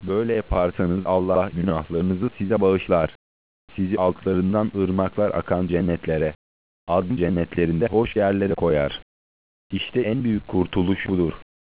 Böyle yaparsanız Allah günahlarınızı size bağışlar. Sizi altlarından ırmaklar akan cennetlere, adın cennetlerinde hoş yerlere koyar. İşte en büyük kurtuluş budur.